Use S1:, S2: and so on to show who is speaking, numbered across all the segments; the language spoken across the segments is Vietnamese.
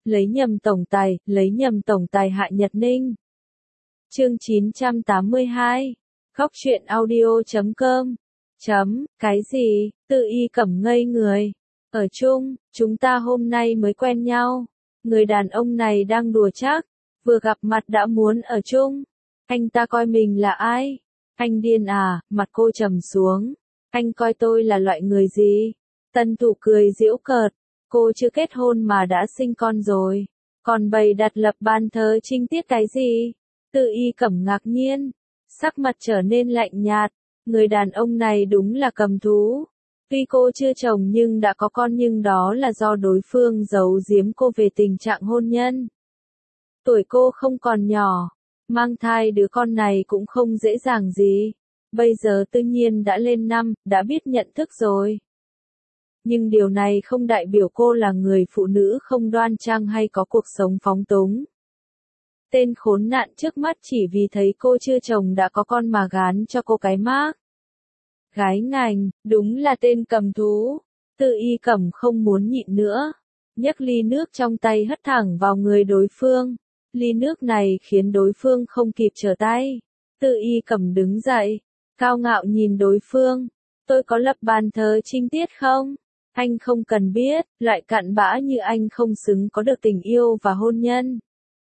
S1: lấy nhầm tổng tài Hạ Nhật Ninh. Chương 982. Khóc chuyện audio.com. Cái gì? Tự Y Cẩm ngây người. Ở chung, chúng ta hôm nay mới quen nhau. Người đàn ông này đang đùa chắc. Vừa gặp mặt đã muốn ở chung. Anh ta coi mình là ai? Anh điên à? Mặt cô trầm xuống. Anh coi tôi là loại người gì? Tân Thủ cười giễu cợt. Cô chưa kết hôn mà đã sinh con rồi. Còn bày đặt lập bàn thờ trinh tiết cái gì? Tự Y Cẩm ngạc nhiên. Sắc mặt trở nên lạnh nhạt. Người đàn ông này đúng là cầm thú. Tuy cô chưa chồng nhưng đã có con, nhưng đó là do đối phương giấu giếm cô về tình trạng hôn nhân. Tuổi cô không còn nhỏ. Mang thai đứa con này cũng không dễ dàng gì. Bây giờ tự nhiên đã lên năm, đã biết nhận thức rồi. Nhưng điều này không đại biểu cô là người phụ nữ không đoan trang hay có cuộc sống phóng túng. Tên khốn nạn trước mắt chỉ vì thấy cô chưa chồng đã có con mà gán cho cô cái mác gái ngành, đúng là tên cầm thú. Tự Y Cẩm không muốn nhịn nữa. Nhấc ly nước trong tay hất thẳng vào người đối phương. Ly nước này khiến đối phương không kịp trở tay. Tự Y Cẩm đứng dậy, cao ngạo nhìn đối phương. Tôi có lập bàn thờ trinh tiết không? Anh không cần biết, loại cặn bã như anh không xứng có được tình yêu và hôn nhân.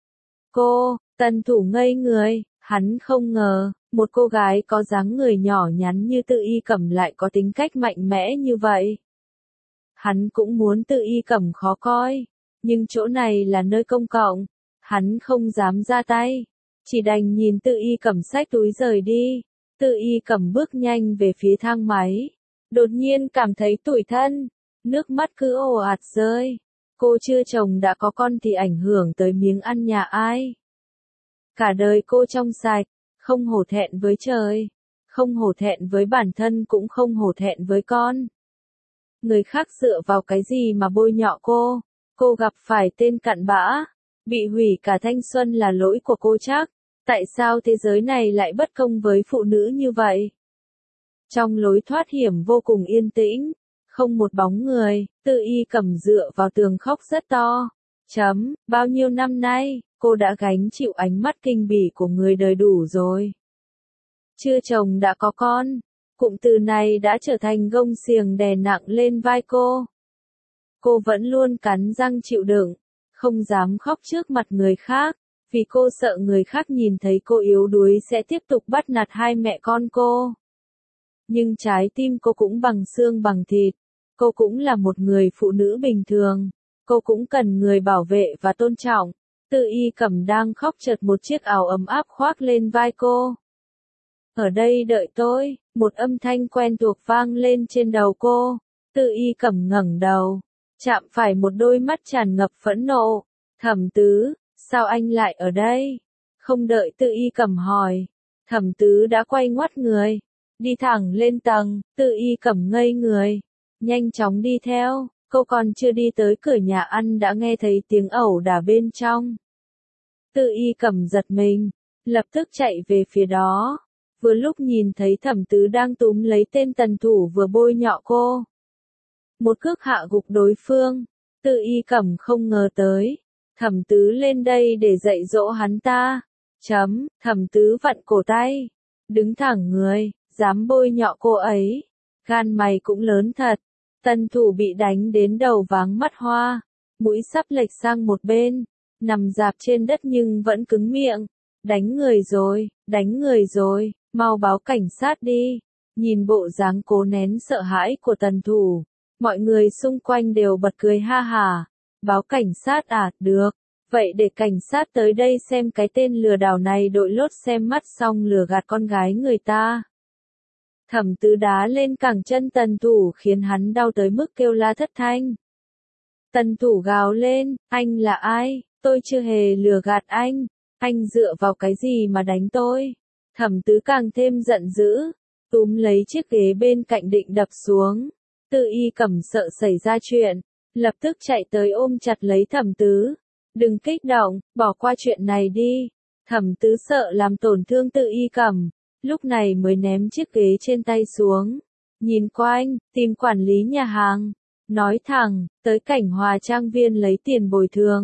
S1: Tân Thủ ngây người, hắn không ngờ, một cô gái có dáng người nhỏ nhắn như Tự Y Cẩm lại có tính cách mạnh mẽ như vậy. Hắn cũng muốn Tự Y Cẩm khó coi, nhưng chỗ này là nơi công cộng, hắn không dám ra tay, chỉ đành nhìn Tự Y Cẩm xách túi rời đi. Tự Y Cẩm bước nhanh về phía thang máy, đột nhiên cảm thấy tủi thân, nước mắt cứ ồ ạt rơi. Cô chưa chồng đã có con thì ảnh hưởng tới miếng ăn nhà ai? Cả đời cô trong sạch, không hổ thẹn với trời, không hổ thẹn với bản thân, cũng không hổ thẹn với con. Người khác dựa vào cái gì mà bôi nhọ cô? Cô gặp phải tên cặn bã, bị hủy cả thanh xuân là lỗi của cô chắc. Tại sao thế giới này lại bất công với phụ nữ như vậy? Trong lối thoát hiểm vô cùng yên tĩnh, không một bóng người, Tự Y Cẩm dựa vào tường khóc rất to. Bao nhiêu năm nay, cô đã gánh chịu ánh mắt kinh bỉ của người đời đủ rồi. Chưa chồng đã có con, cụm từ này đã trở thành gông xiềng đè nặng lên vai cô. Cô vẫn luôn cắn răng chịu đựng, không dám khóc trước mặt người khác, vì cô sợ người khác nhìn thấy cô yếu đuối sẽ tiếp tục bắt nạt hai mẹ con cô. Nhưng trái tim cô cũng bằng xương bằng thịt, cô cũng là một người phụ nữ bình thường, cô cũng cần người bảo vệ và tôn trọng. Tự Y Cẩm đang khóc, chợt một chiếc áo ấm áp khoác lên vai cô. Ở đây đợi tôi, một âm thanh quen thuộc vang lên trên đầu cô. Tự Y Cẩm ngẩng đầu, chạm phải một đôi mắt tràn ngập phẫn nộ. Thẩm Tứ, sao anh lại ở đây? Không đợi Tự Y Cẩm hỏi, Thẩm Tứ đã quay ngoắt người, đi thẳng lên tầng. Tự Y Cẩm ngây người, nhanh chóng đi theo. Cô còn chưa đi tới cửa nhà ăn đã nghe thấy tiếng ẩu đả bên trong. Tự Y Cẩm giật mình, lập tức chạy về phía đó. Vừa lúc nhìn thấy Thẩm Tứ đang túm lấy tên Tần Thủ vừa bôi nhọ cô. Một cước hạ gục đối phương. Tự Y Cẩm không ngờ tới, Thẩm Tứ lên đây để dạy dỗ hắn ta. Thẩm Tứ vặn cổ tay, đứng thẳng người, dám bôi nhọ cô ấy. Gan mày cũng lớn thật. Tần Thủ bị đánh đến đầu váng mắt hoa, mũi sắp lệch sang một bên, nằm rạp trên đất nhưng vẫn cứng miệng. Đánh người rồi, mau báo cảnh sát đi. Nhìn bộ dáng cố nén sợ hãi của Tần Thủ, mọi người xung quanh đều bật cười ha hả. Báo cảnh sát à? Được, vậy để cảnh sát tới đây xem cái tên lừa đảo này đội lốt xem mắt xong lừa gạt con gái người ta. Thẩm Tứ đá lên cẳng chân Tần Thủ khiến hắn đau tới mức kêu la thất thanh. Tần Thủ gào lên, anh là ai? Tôi chưa hề lừa gạt anh dựa vào cái gì mà đánh tôi? Thẩm Tứ càng thêm giận dữ, túm lấy chiếc ghế bên cạnh định đập xuống. Tự Y Cẩm sợ xảy ra chuyện, lập tức chạy tới ôm chặt lấy Thẩm Tứ. Đừng kích động, bỏ qua chuyện này đi. Thẩm Tứ sợ làm tổn thương Tự Y Cẩm, lúc này mới ném chiếc ghế trên tay xuống. Nhìn quanh, tìm quản lý nhà hàng, nói thẳng, tới Cảnh Hòa Trang Viên lấy tiền bồi thường.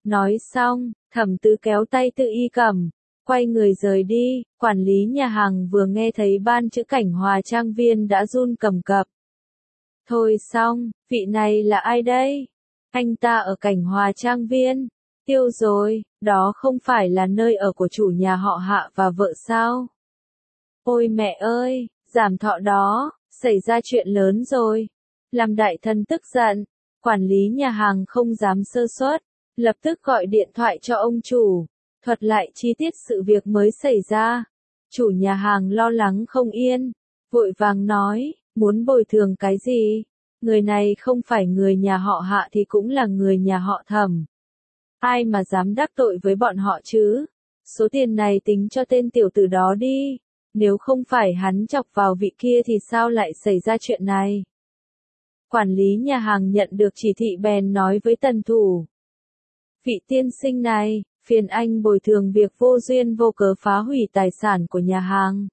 S1: Nói xong, Thẩm Tứ kéo tay Tự Y Cẩm, quay người rời đi. Quản lý nhà hàng vừa nghe thấy ban chữ Cảnh Hòa Trang Viên đã run cầm cập. Thôi xong, vị này là ai đây? Anh ta ở Cảnh Hòa Trang Viên. Tiêu rồi, đó không phải là nơi ở của chủ nhà họ Hạ và vợ sao? Ôi mẹ ơi, giảm thọ đó, xảy ra chuyện lớn rồi. Làm đại thần tức giận, quản lý nhà hàng không dám sơ suất, lập tức gọi điện thoại cho ông chủ, thuật lại chi tiết sự việc mới xảy ra. Chủ nhà hàng lo lắng không yên, vội vàng nói, muốn bồi thường cái gì? Người này không phải người nhà họ Hạ thì cũng là người nhà họ Thẩm. Ai mà dám đắc tội với bọn họ chứ? Số tiền này tính cho tên tiểu tử đó đi. Nếu không phải hắn chọc vào vị kia thì sao lại xảy ra chuyện này? Quản lý nhà hàng nhận được chỉ thị bèn nói với Tần Thủ. Vị tiên sinh này, phiền anh bồi thường việc vô duyên vô cớ phá hủy tài sản của nhà hàng.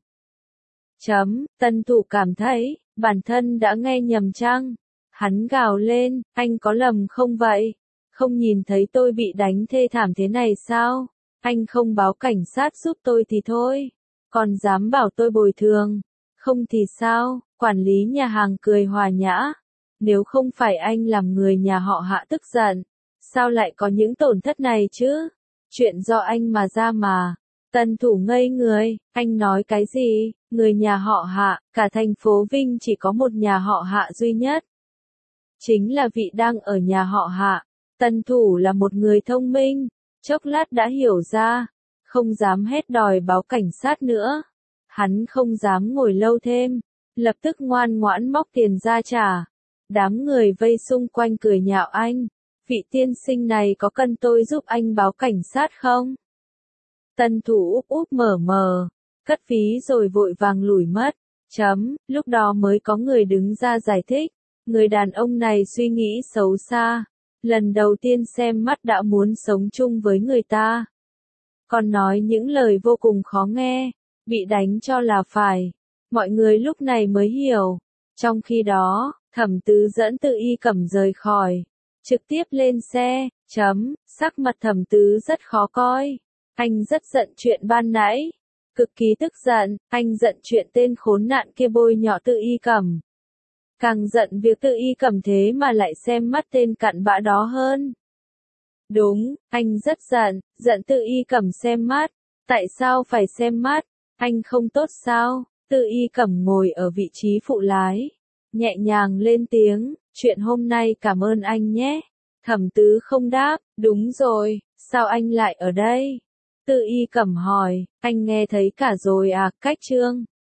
S1: Tần Thủ cảm thấy, bản thân đã nghe nhầm chăng? Hắn gào lên, anh có lầm không vậy? Không nhìn thấy tôi bị đánh thê thảm thế này sao? Anh không báo cảnh sát giúp tôi thì thôi. Còn dám bảo tôi bồi thường. Không thì sao? Quản lý nhà hàng cười hòa nhã. Nếu không phải anh làm người nhà họ Hạ tức giận, sao lại có những tổn thất này chứ? Chuyện do anh mà ra mà. Tần Thủ ngây người, anh nói cái gì? Người nhà họ Hạ, cả thành phố Vinh chỉ có một nhà họ Hạ duy nhất. Chính là vị đang ở nhà họ Hạ. Tần Thủ là một người thông minh, chốc lát đã hiểu ra, không dám hét đòi báo cảnh sát nữa. Hắn không dám ngồi lâu thêm, lập tức ngoan ngoãn móc tiền ra trả. Đám người vây xung quanh cười nhạo anh, vị tiên sinh này có cần tôi giúp anh báo cảnh sát không? Tần Thủ úp úp mở mờ, cất ví rồi vội vàng lủi mất. Lúc đó mới có người đứng ra giải thích, người đàn ông này suy nghĩ xấu xa. Lần đầu tiên xem mắt đã muốn sống chung với người ta. Còn nói những lời vô cùng khó nghe, bị đánh cho là phải. Mọi người lúc này mới hiểu. Trong khi đó, Thẩm Tứ dẫn Tự Y Cẩm rời khỏi. Trực tiếp lên xe. Sắc mặt Thẩm Tứ rất khó coi. Anh rất giận chuyện ban nãy. Cực kỳ tức giận, anh giận chuyện tên khốn nạn kia bôi nhọ Tự Y Cẩm. Càng giận việc Tự Y Cẩm thế mà lại xem mắt tên cặn bã đó hơn. Đúng, anh rất giận Tự Y Cẩm xem mắt. Tại sao phải xem mắt? Anh không tốt sao? Tự Y Cẩm ngồi ở vị trí phụ lái, nhẹ nhàng lên tiếng, chuyện hôm nay cảm ơn anh nhé. Thẩm Tứ không đáp, đúng rồi, sao anh lại ở đây? Tự Y Cẩm hỏi, anh nghe thấy cả rồi à? Cách Trương